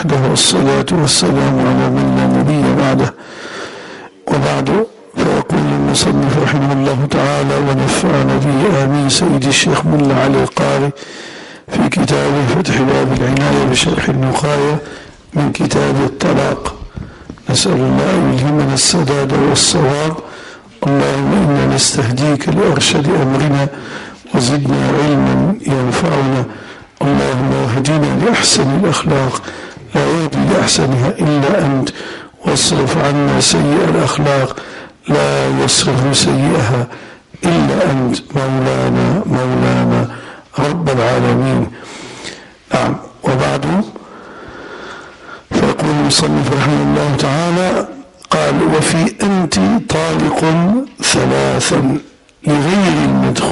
وحده والصلاة والسلام على من لا نبي بعده. وبعد، فيقول المصنف رحمه الله تعالى ونفعنا به آمين سيد الشيخ ملا علي القاري في كتابه فتح باب العناية بشرح النقاية من كتاب الطلاق. نسأل الله أن يلهمنا السداد والصواب. اللهم إنا نستهديك لأرشد أمرنا وزدنا علما ينفعنا. اللهم اهدنا لأحسن الأخلاق لا يهدي لأحسنها إلا أنت، واصرف عنا سيئ الأخلاق لا يصرف سيئها إلا أنت مولانا رب العالمين. نعم. وبعد، فيقول المصنف رحمه الله تعالى قال: وفي أنت طالق ثلاثا لغير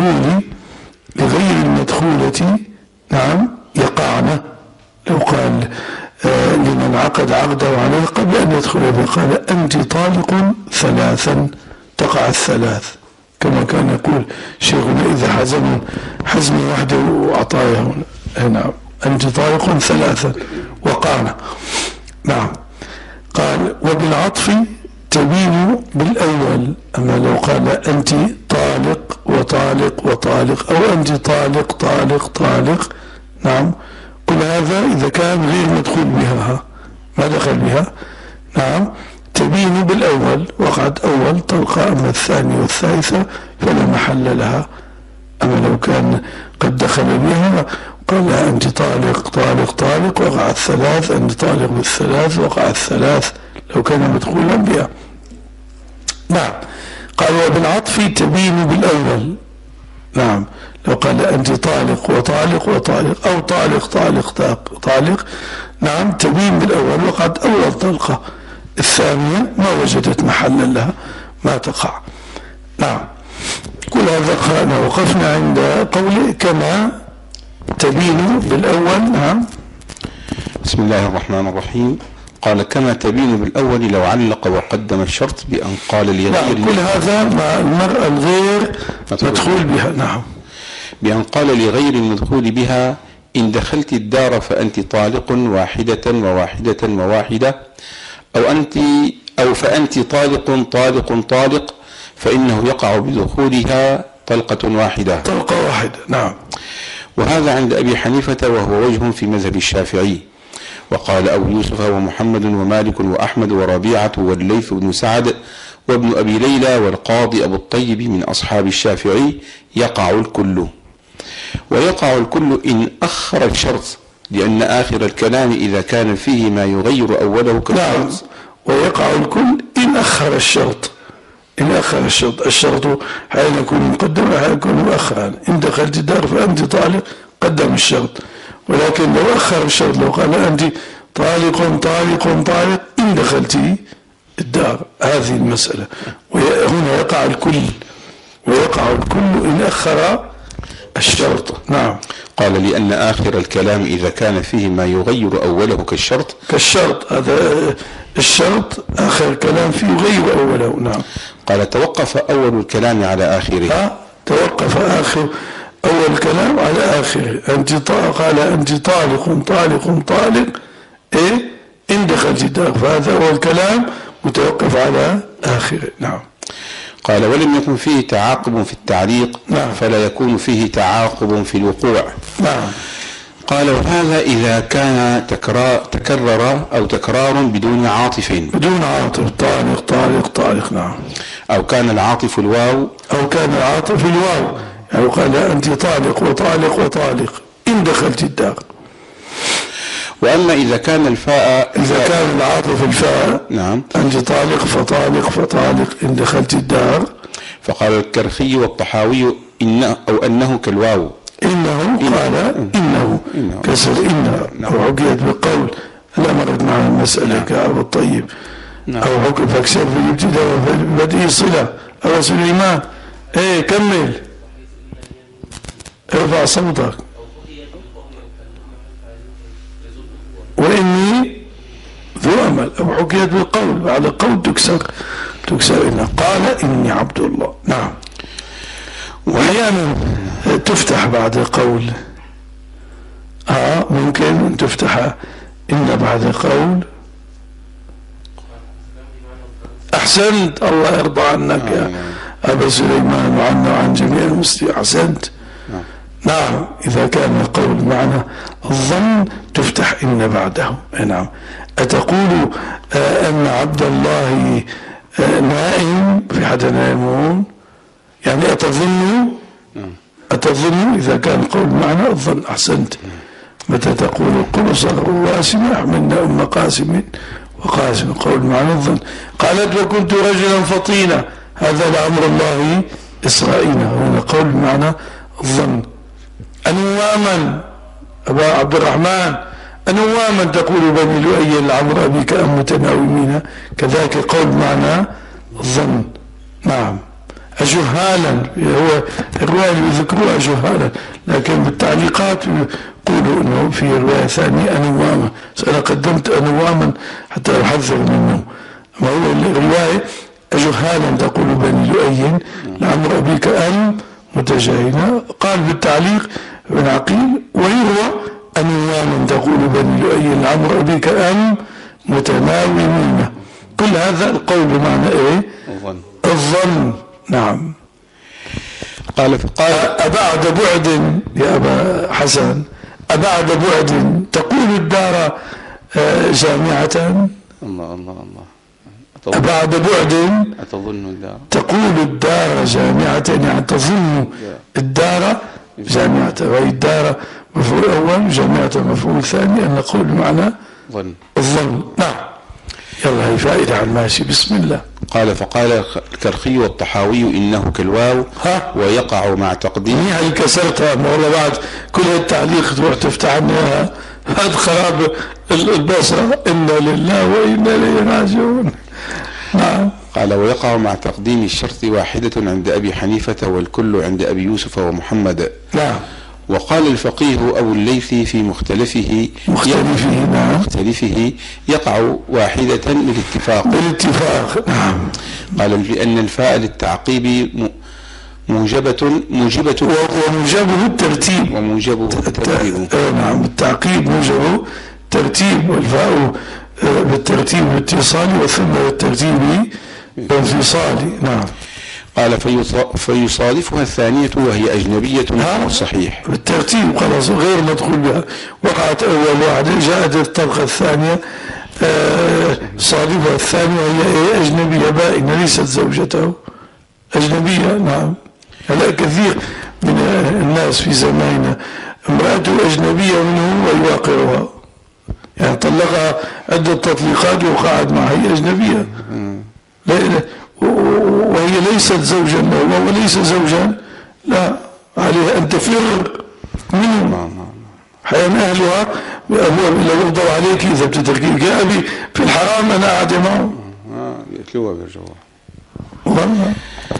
المدخولة نعم يقعن. لو قال لمن عقد عقده عليه قبل أن يدخل به قال أنت طالق ثلاثا تقع الثلاث، كما كان يقول شيخنا إذا حزم وحده وعطايا. نعم. أنت طالق ثلاثا وقعنا. نعم. قال: وبالعطف تبين بالأول. أما لو قال أنت طالق وطالق أو أنت طالق نعم، كل هذا إذا كان غير مدخول بها، ما دخل بها، نعم، تبين بالأول، وقعت أول طلقة. أما الثانية والثالثة فلا محل لها. أما لو كان قد دخل بها قال أنت طالق وقعت ثلاث، أنت طالق بالثلاث وقعت ثلاث لو كان مدخولا بها. نعم. قال: وبالعطف تبين بالأول. نعم. لو قال أنت طالق أو طالق نعم، تبين بالأول، وقعت أول طلقة. الثانية ما وجدت محلا لها، ما تقع. نعم. كل هذا وقفنا عند قوله كما تبين بالأول. نعم. بسم الله الرحمن الرحيم. قال: كما تبين بالأول لو علق وقدم الشرط بأن قال لغير. كل هذا مع المرأة الغير مدخول بها. نعم. بأن قال لغير المدخول بها: إن دخلت الدار فأنت طالق واحدة وواحدة، أو فأنت طالق فإنه يقع بدخولها طلقة واحدة. نعم. وهذا عند أبي حنيفة وهو وجه في مذهب الشافعي. وقال أبو يوسف ومحمد ومالك وأحمد وربيعة والليث بن سعد وابن أبي ليلى والقاضي أبو الطيب من أصحاب الشافعي: يقع الكل. ويقع الكل إن أخر الشرط، لأن آخر الكلام إذا كان فيه ما يغير أوله كالشرط. نعم. ويقع الكل إن أخر الشرط. الشرط حين يكون مقدم وحين يكون مؤخرا. إن دخلت الدار فأنت طالق قدم الشرط، ولكن لو أخر الشرط، لو قال أنت طالق إن دخلت الدار، هذه المسألة. وهنا يقع الكل إن أخر الشرط. نعم. قال: لأن آخر الكلام إذا كان فيه ما يغير أوله كالشرط. هذا الشرط آخر الكلام فيه يغير أوله. نعم. قال: توقف أول الكلام على آخره. توقف أول الكلام على آخره. قال أنت طالق إن دخلت الدار، فهذا هو الكلام متوقف على آخره. نعم. قال: ولم يكن فيه تعاقب في التعليق. نعم. فلا يكون فيه تعاقب في الوقوع. نعم. قال: وهذا إذا كان تكرر أو تكرار بدون عاطف. طالق. نعم. أو كان العاطف الواو. يعني قال أنت طالق إن دخلت الدار. وأما إذا كان إذا كان العاطف الفاء. نعم. أنت طالق إن دخلت الدار. فقال الكرخي والطحاوي أنه كالواو. إنه كسر إنه. أو عقيد بالقول. لا مرت معنا المسألة كأبو الطيب. أو حكم فاكسر في الابتداء وفي بدء صلة. أو سليمان كمل، ارفع صوتك. وإني ذو أمل. أو حكيت بالقول، بعد قول تكسر إنه. قال: إني عبد الله. نعم. وأحيانا تفتح بعد قول، ممكن أن تفتح إن بعد قول. أحسنت، الله يرضى عنك يا أبا سليمان وعنا وعن جميع المسلمين. أحسنت. نعم، إذا كان القول معنى الظن تفتح إن بعده. نعم. أتقول أن عبد الله نائم في حد ينامون؟ يعني أتظن إذا كان القول معنى الظن. أحسنت. متى تقول قل صدق واسم أحملنا أم قاسم وقاسم قول معنى الظن. قالت وكنت رجلا فطينا، هذا لأمر الله إسرائيل، هنا قول معنى الظن. أنواما أبا عبد الرحمن، أنواما تقول بني لؤي لعمر أبيك أم متناومين، كذلك قول معنى الظن. نعم. أجهالا، هو الرواية اللي يذكروها أجهالا، لكن بالتعليقات يقولوا أنه في رواية ثانية أنواما. أنا قدمت أنواما حتى أحذر منه. ما هو الرواية أجهالا تقول بني لؤي لعمر أبيك أم متجاهلة. قال بالتعليق ابن عقيل ويروى أنواما تقول بني لؤي لعمر أبيك أم متناومين. كل هذا القول بمعنى إيه؟ الظن. نعم. قال فقال أبعد بعد يا أبا حسن، أبعد بعد تقول الدار جامعة. الله الله الله. أبعد بعد أتظن الدار، تقول الدار جامعة، يعني تظن الدار جامعة، وهي الدار مفعول أول، جامعة مفعول ثاني، أن نقول بمعنى الظن. نعم. يلا هي فائدة على الماشي. بسم الله. قال فقال الكرخي والطحاوي إنه كالواو ويقع مع تقديم. هي كسرتها والله، بعد كل التعليق تروح تفتح عنها هذا خراب البصرة. إنا لله وإنا إليه راجعون. نعم. قال ويقع مع تقديم الشرط واحدة عند أبي حنيفة والكل عند أبي يوسف ومحمد. نعم. وقال الفقيه أبو الليث في مختلفه نعم. مختلفه يقع واحدة بالاتفاق. نعم. قال لأن الفاء للتعقيب موجبه وموجبه الترتيب. نعم. التعقيب موجبه ترتيب، والفاء بالترتيب باتصالي وثم بالترتيب بانفصالي. نعم. قال فيصادفها الثانية وهي أجنبية صحيح بالترتيب خلاص غير مدخول بها. وقعت أول واحدة، جاءت الطبقة الثانية صادفها الثانية وهي أجنبية بائنة ليست زوجته، أجنبية. نعم. هلا كثير من الناس في زماننا امرأته أجنبية منه ويواقعها، يعني طلقها عدة تطليقات وقعد معها، هي أجنبية وهي ليست زوجا له وهو ليس زوجا، لا، عليها أن تفر منه. حيان أهلها لو يغضب عليك إذا بتتركيك يا أبي في الحرام أنا قاعد معه يتلوها بيرجعوها. والله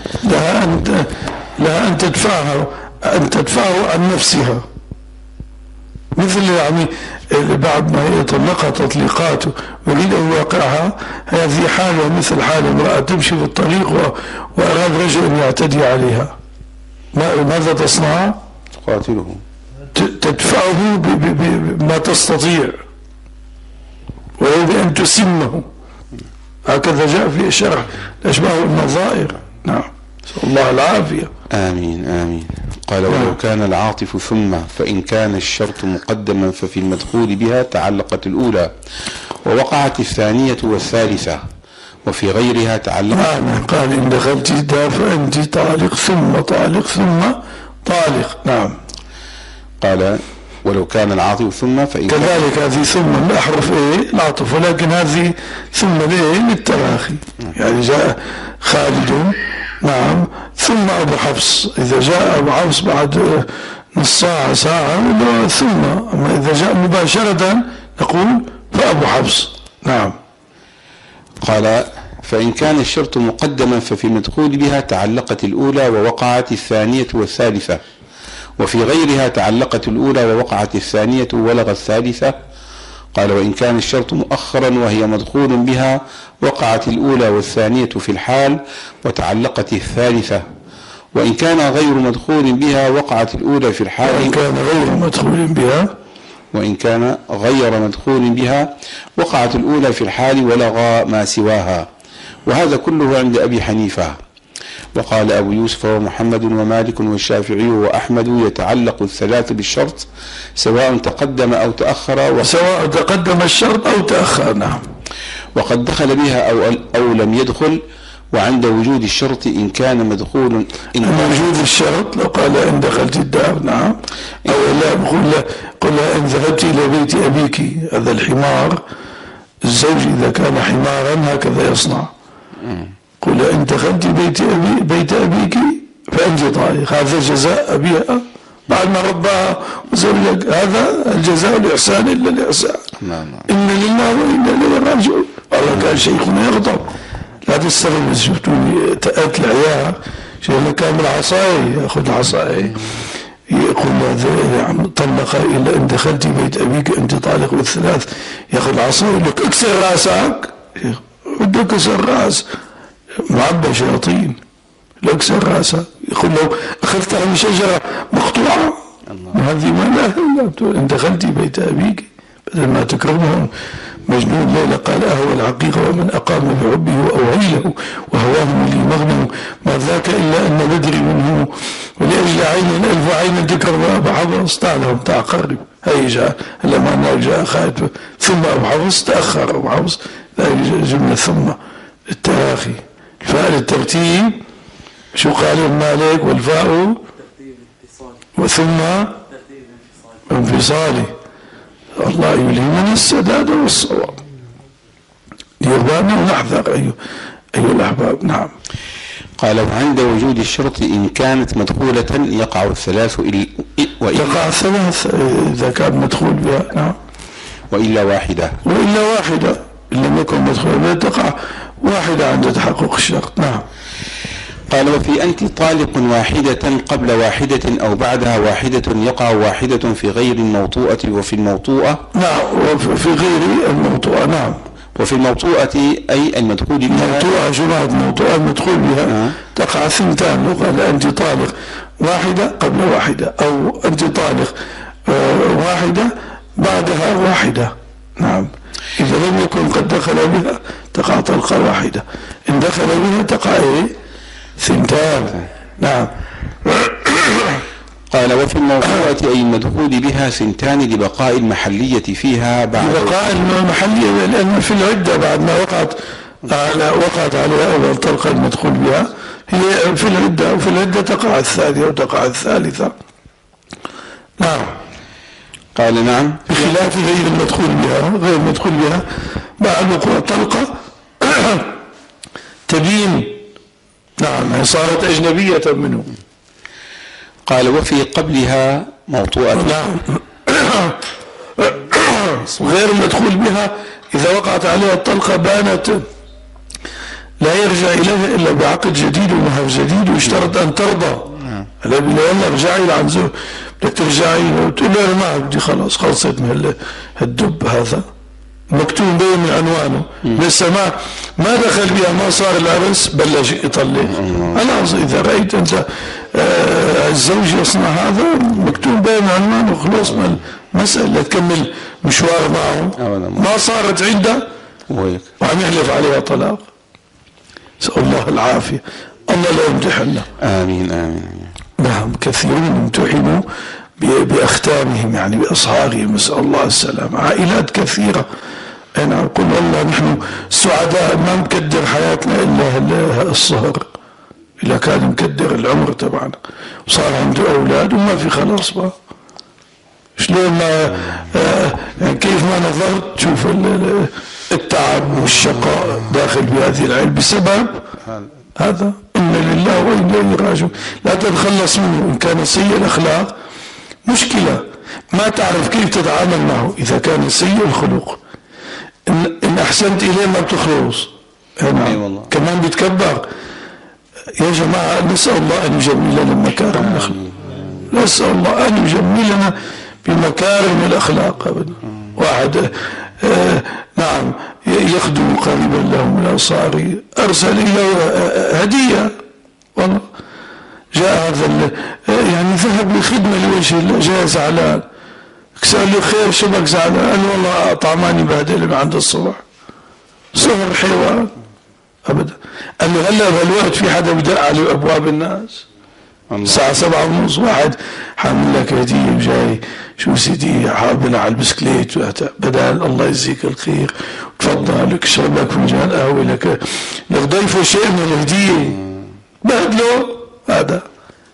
لها أن تدفعه عن نفسها، مثل يعني بعد ما يطلقها تطليقات ويريد أن يوقعها، هذه حالة مثل حال امرأة تمشي في الطريق وأراد رجل أن يعتدي عليها، ماذا تصنع؟ تقاتله، تدفعه بما تستطيع ولو بأن تسمه. هكذا جاء في الشرح أشباه النظائر. نعم. نسأل الله العافية. آمين آمين. قال ولو كان العاطف ثم فإن كان الشرط مقدما ففي المدخول بها تعلقت الأولى ووقعت الثانية والثالثة وفي غيرها تعلقت. قال إن دخلت الدار فأنت طالق ثم طالق ثم طالق. نعم. قال ولو كان العاطف ثم فإن كذلك هذه ثم الأحرف العاطف، ولكن هذه ثم للتراخي. يعني جاء خالد نعم ثم أبو حفص، إذا جاء أبو حفص بعد نص ساعة ساعة ثم، أما إذا جاء مباشرة نقول فأبو حفص. نعم. قال فإن كان الشرط مقدما ففي المدخول بها تعلقت الأولى ووقعت الثانية والثالثة وفي غيرها تعلقت الأولى ووقعت الثانية ولغى الثالثة. قال وإن كان الشرط مؤخرا وهي مدخول بها وقعت الأولى والثانية في الحال وتعلقت الثالثة، وإن كان غير مدخول بها وقعت الأولى في الحال. وإن كان غير مدخول بها وإن كان غير مدخول بها وقعت الأولى في الحال ولغى ما سواها، وهذا كله عند أبي حنيفة. وقال أبو يوسف ومحمد ومالك والشافعي وأحمد يتعلق الثلاث بالشرط سواء تقدم أو تأخر، سواء تقدم الشرط أو تأخر. نعم. وقد دخل بها أو لم يدخل، وعند وجود الشرط إن كان مدخول وجود الشرط لو قال إن دخلت الدار. نعم. أو لا قل إن ذهبت إلى بيت أبيك، هذا الحمار الزوج إذا كان حمارا هكذا يصنع. قل إن دخلت بيت أبيك فأنت طالق، هذا جزاء أبيها بعد ما رباها وزوجك، هذا الجزاء الإحسان إلا الإحسان. إن لله وإنا إليه راجعون. والله كان شيخنا يغضب، لا تستغرب شفتوني تأت العيال شيخنا كان بالعصاية يأخذ العصاية يقول هذا طلق إلا إن دخلت بيت أبيك أنت طالق بالثلاث، يأخذ العصاية يقول لك اكسر راسك، بده كسر راس معبى شياطين، لو اكسر راسك يقول له أخذتها من شجرة مقطوعة هذه ما لا إن دخلت بيت أبيك بدل ما تكرمهم. مجنون ليلى قال أهوى العقيقة ومن أقام بحبه وأوعيله وهواه لي مغنم، ما ذاك إلا أن بدري منه ولأجل عين ألف عين تكرم أبو حفص تعالهم تعقرب. هي جاء لما جاء خالد ثم أبو حفص تأخر أبو حفص، جملة ثم التراخي. الفاء للترتيب شو قال المالك، والفاء وثم انفصالي. الله يلهمنا السداد والصواب ليرضانا ونحذر أيها الأحباب. نعم. قال وعند وجود الشرط إن كانت مدخولة يقع الثلاث يقع الثلاث إذا كان مدخول بها. نعم. وإلا واحدة إن لم يكن مدخول بها تقع واحدة عند تحقق الشرط. نعم. قال وفي أنت طالق واحدة قبل واحدة أو بعدها واحدة يقع واحدة في غير الموطوءة وفي الموطوءة. نعم. وفي غير الموطوءة. نعم. وفي الموطوءة أي المدخول بها. موطوءة جماعة موطوءة المدخول بها تقع ثنتان. لو قال أنت طالق واحدة قبل واحدة أو أنت طالق واحدة بعدها واحدة. نعم. إذا لم يكن قد دخل بها تقع طلقة واحدة، إن دخل بها تقع ثنتان. نعم. قال وفي الموضوعة أي المدخول بها ثنتان لبقاء المحلية فيها بعد بقاء المحلية، لأن في العدة بعد ما وقعت عليها أول طلقة المدخول بها هي في العدة، وفي العدة تقع الثانية وتقع الثالثة. نعم. قال نعم. بخلاف غير المدخول بها، غير المدخول بها بعد وقوع طلقة تبين. نعم. صارت أجنبية منه. قال وفي قبلها موطوءة. نعم. غير المدخول بها إذا وقعت عليها الطلقة بانت لا يرجع إليها إلا بعقد جديد ومهر جديد، ويشترط أن ترضى. لا يلا ارجعي لعن زوج، بدك ترجعي وتقول له ما بدي خلاص خلصت من الدب هذا مكتوب بين من عنوانه لسه ما دخل بها، ما صار العرس بلش يطلق. خلاص إذا رأيت أنت الزوج يصنع هذا مكتوب بين عنوانه خلاص ما المسألة تكمل مشوار معه. ما صارت عنده وعم يحلف عليها طلاق. نسأل الله العافية. الله لا يمتحنا. آمين آمين. نعم. كثيرون امتحنوا بأختامهم يعني بأصهارهم، نسأل الله السلامة. عائلات كثيرة. أنا أقول والله نحن سعداء ما مكدر حياتنا إلا الصهر، إلا كان مكدر العمر تبعنا وصار عنده أولاد وما في خلاص بقى. شلون ما كيف ما نظرت تشوف التعب والشقاء داخل بهذه العائلة بسبب هذا. إن لله وإنا إليه راجعون. لا تتخلص منه. إن كان سيء الأخلاق مشكلة، ما تعرف كيف تتعامل معه. إذا كان سيء الخلق إن أحسنت إليه ما بتخلص. نعم. كمان بيتكبر. يا جماعة نسأل الله أن يجملنا مكارم الأخلاق، نسأل الله أن يجملنا بمكارم الأخلاق أبدا. واحد نعم يخدم قريبا له من الأنصار أرسل إليه هدية، والله جاء هذا يعني ذهب لخدمة لوجه الله، جاء زعلان سأل له خير شو بك زعلان؟ قال والله طعماني بهدله من عند الصبح. صهر حيوان ابدا. قال له هلا بهالوقت في حدا بدق على ابواب الناس؟ الساعة 7:30 واحد حامل لك هدية وجاي شو سيدي حابنا على البسكليت بدل الله يجزيك الخير تفضل لك اشرب لك فنجان قهوة لك ضيفه شيء من الهدية بهدله. هذا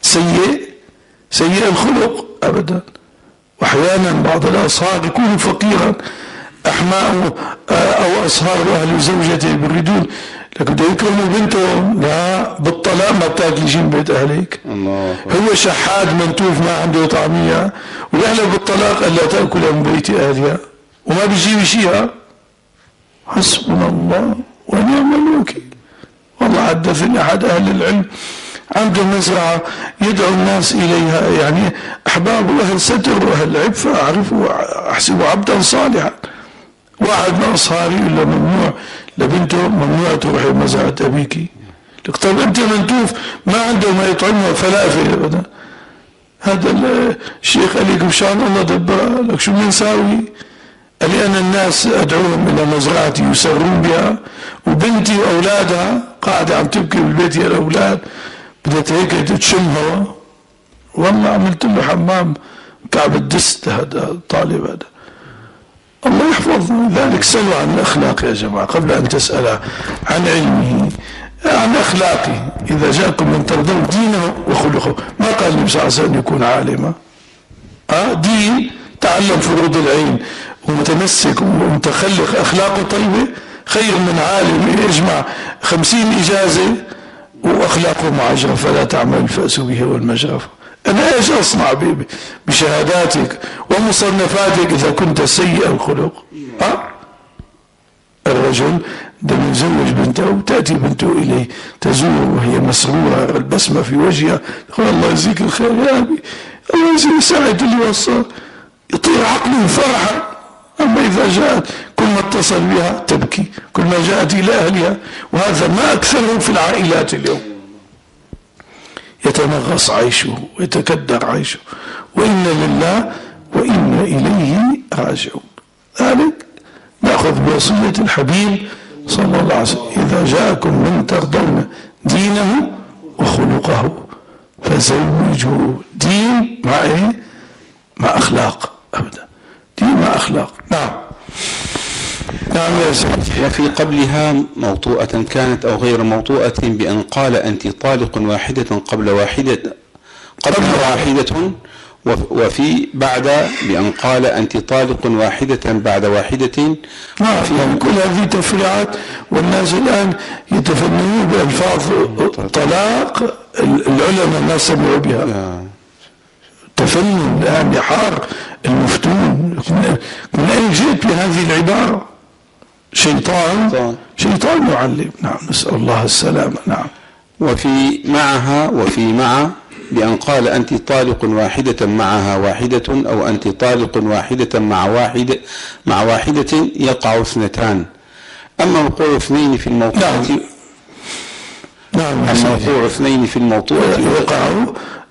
سيء الخلق ابدا. واحيانا بعض الاصهار يكون فقيرا احماءه او اصهار اهل زوجته بيريدون لكن بده يكرموا بنتهم، لا بالطلاق ما بتاكلي شيء من بيت اهلك. هو شحاد منتوف ما عنده طعميه ويحلف بالطلاق الا تاكل من بيت اهلها وما بيجيب شيئا. حسبنا الله ونعم الوكيل. والله حدثني احد اهل العلم عنده مزرعه يدعو الناس اليها، يعني احباب واهل ستر واهل عفه احسبه عبدا صالحا. واحد من اصهاري يقول له ممنوع لبنته ممنوع تروحي مزرعه ابيكي. لك طيب انت منتوف ما عنده ما يطعمها فلافل ابدا. هذا الشيخ قال لك مشان الله دبرها. لك شو بنساوي؟ قال لي انا الناس ادعوهم الى مزرعتي يسرون بها وبنتي واولادها قاعده عم تبكي بالبيت يا الاولاد بدها هيك تشم هوا. والله عملت له حمام كعب الدست هذا الطالب هذا. الله يحفظنا. لذلك سألوا عن الأخلاق يا جماعة قبل أن تسأل عن علمه، عن أخلاقه. إذا جاءكم من ترضون دينه وخلقه، ما قال النبي صلى الله عليه وسلم يكون عالما. دين تعلم فروض العين ومتمسك ومتخلق أخلاقه طيبة خير من عالم يجمع 50 إجازة وأخلاقه معجرة فلا تعمل الفأس به والمجرفة. أنا إيش أصنع بشهاداتك ومصنفاتك إذا كنت سيء الخلق؟ الرجل لما يزوج بنته تأتي بنته إليه تزوره وهي مسرورة البسمة في وجهها يقول الله يجزيك الخير يا أبي الله يجزيك ساعد اللي وصل يطير عقله فرحا. أما إذا جاءت كل ما اتصل بها تبكي كل ما جاءت إلى أهلها. وهذا ما أكثره في العائلات اليوم. يتنغص عيشه ويتكدر عيشه وإنا لله وإنا إليه راجعون. ذلك نأخذ بوصية الحبيب صلى الله عليه وسلم إذا جاءكم من ترضون دينه وخلقه فزوجوه. دين مع إيه؟ مع أخلاق أبدا. دين مع أخلاق. نعم يا سيدي. وفي قبلها موطوءة كانت أو غير موطوءة بأن قال أنت طالق واحدة قبل واحدة وفي بعد بأن قال أنت طالق واحدة بعد واحدة. كل هذه تفريعات والناس الآن يتفننون بألفاظ طلاق العلماء ما سمعوا بها. تفنن الآن يحار المفتون. من أين جئت بهذه العبارة؟ شيطان معلم. نعم نسأل الله السلامة. نعم. وفي مع بأن قال أنت طالق واحدة معها واحدة أو أنت طالق واحدة مع واحدة يقع اثنتان. أما وقوع اثنين في الموطوءة أما وقوع اثنين في الموطوءة يقع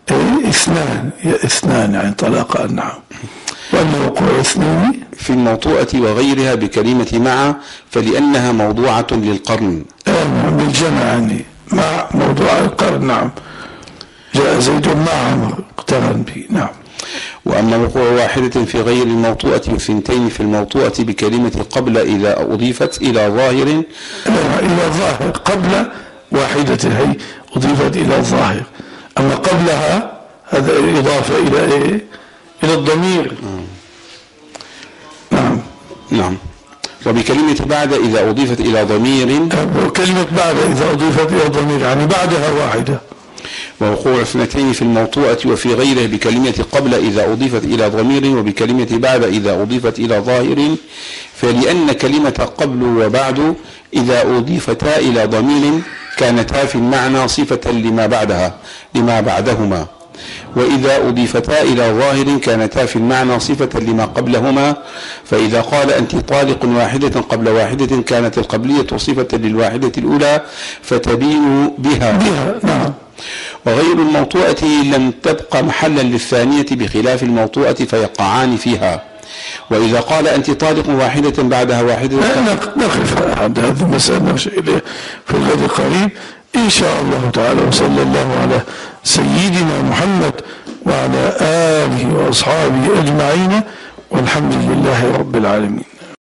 اثنان يعني طلاقان. نعم. وأما وقوع اثنين في الموطوءة وغيرها بكلمة مع فلأنها موضوعة للقرن. بالجمع يعني مع موضوع القرن. نعم. جاء زيد مع عمر اقترن به. نعم. وأما وقوع واحدة في غير الموطوءة وثنتين في الموطوءة بكلمة قبل إذا أضيفت إلى ظاهر قبل واحدة هي أضيفت إلى الظاهر. أما قبلها هذا إضافة إلى إيه؟ إلى الضمير. نعم. وبكلمة بعد إذا أضيفت إلى ضمير. كلمة بعد إذا أضيفت إلى ضمير يعني بعدها واحدة. ووقوع اثنتين في الموطوءة وفي غيره بكلمة قبل إذا أضيفت إلى ضمير وبكلمة بعد إذا أضيفت إلى ظاهر فلأن كلمة قبل وبعد إذا أضيفتا إلى ضمير كانتا في المعنى صفة لما بعدهما وإذا أضيفتا إلى ظاهر كانتا في المعنى صفة لما قبلهما. فإذا قال أنت طالق واحدة قبل واحدة كانت القبلية صفة للواحدة الأولى فتبين بها. نعم. وغير الموطوءة لم تبق محلا للثانية بخلاف الموطوءة فيقعان فيها. وإذا قال أنت طالق واحدة بعدها واحدة نقف عند هذه المسألة نمشي إليه في الغد القريب إن شاء الله تعالى. وصلى الله على سيدنا محمد وعلى آله وأصحابه أجمعين والحمد لله رب العالمين.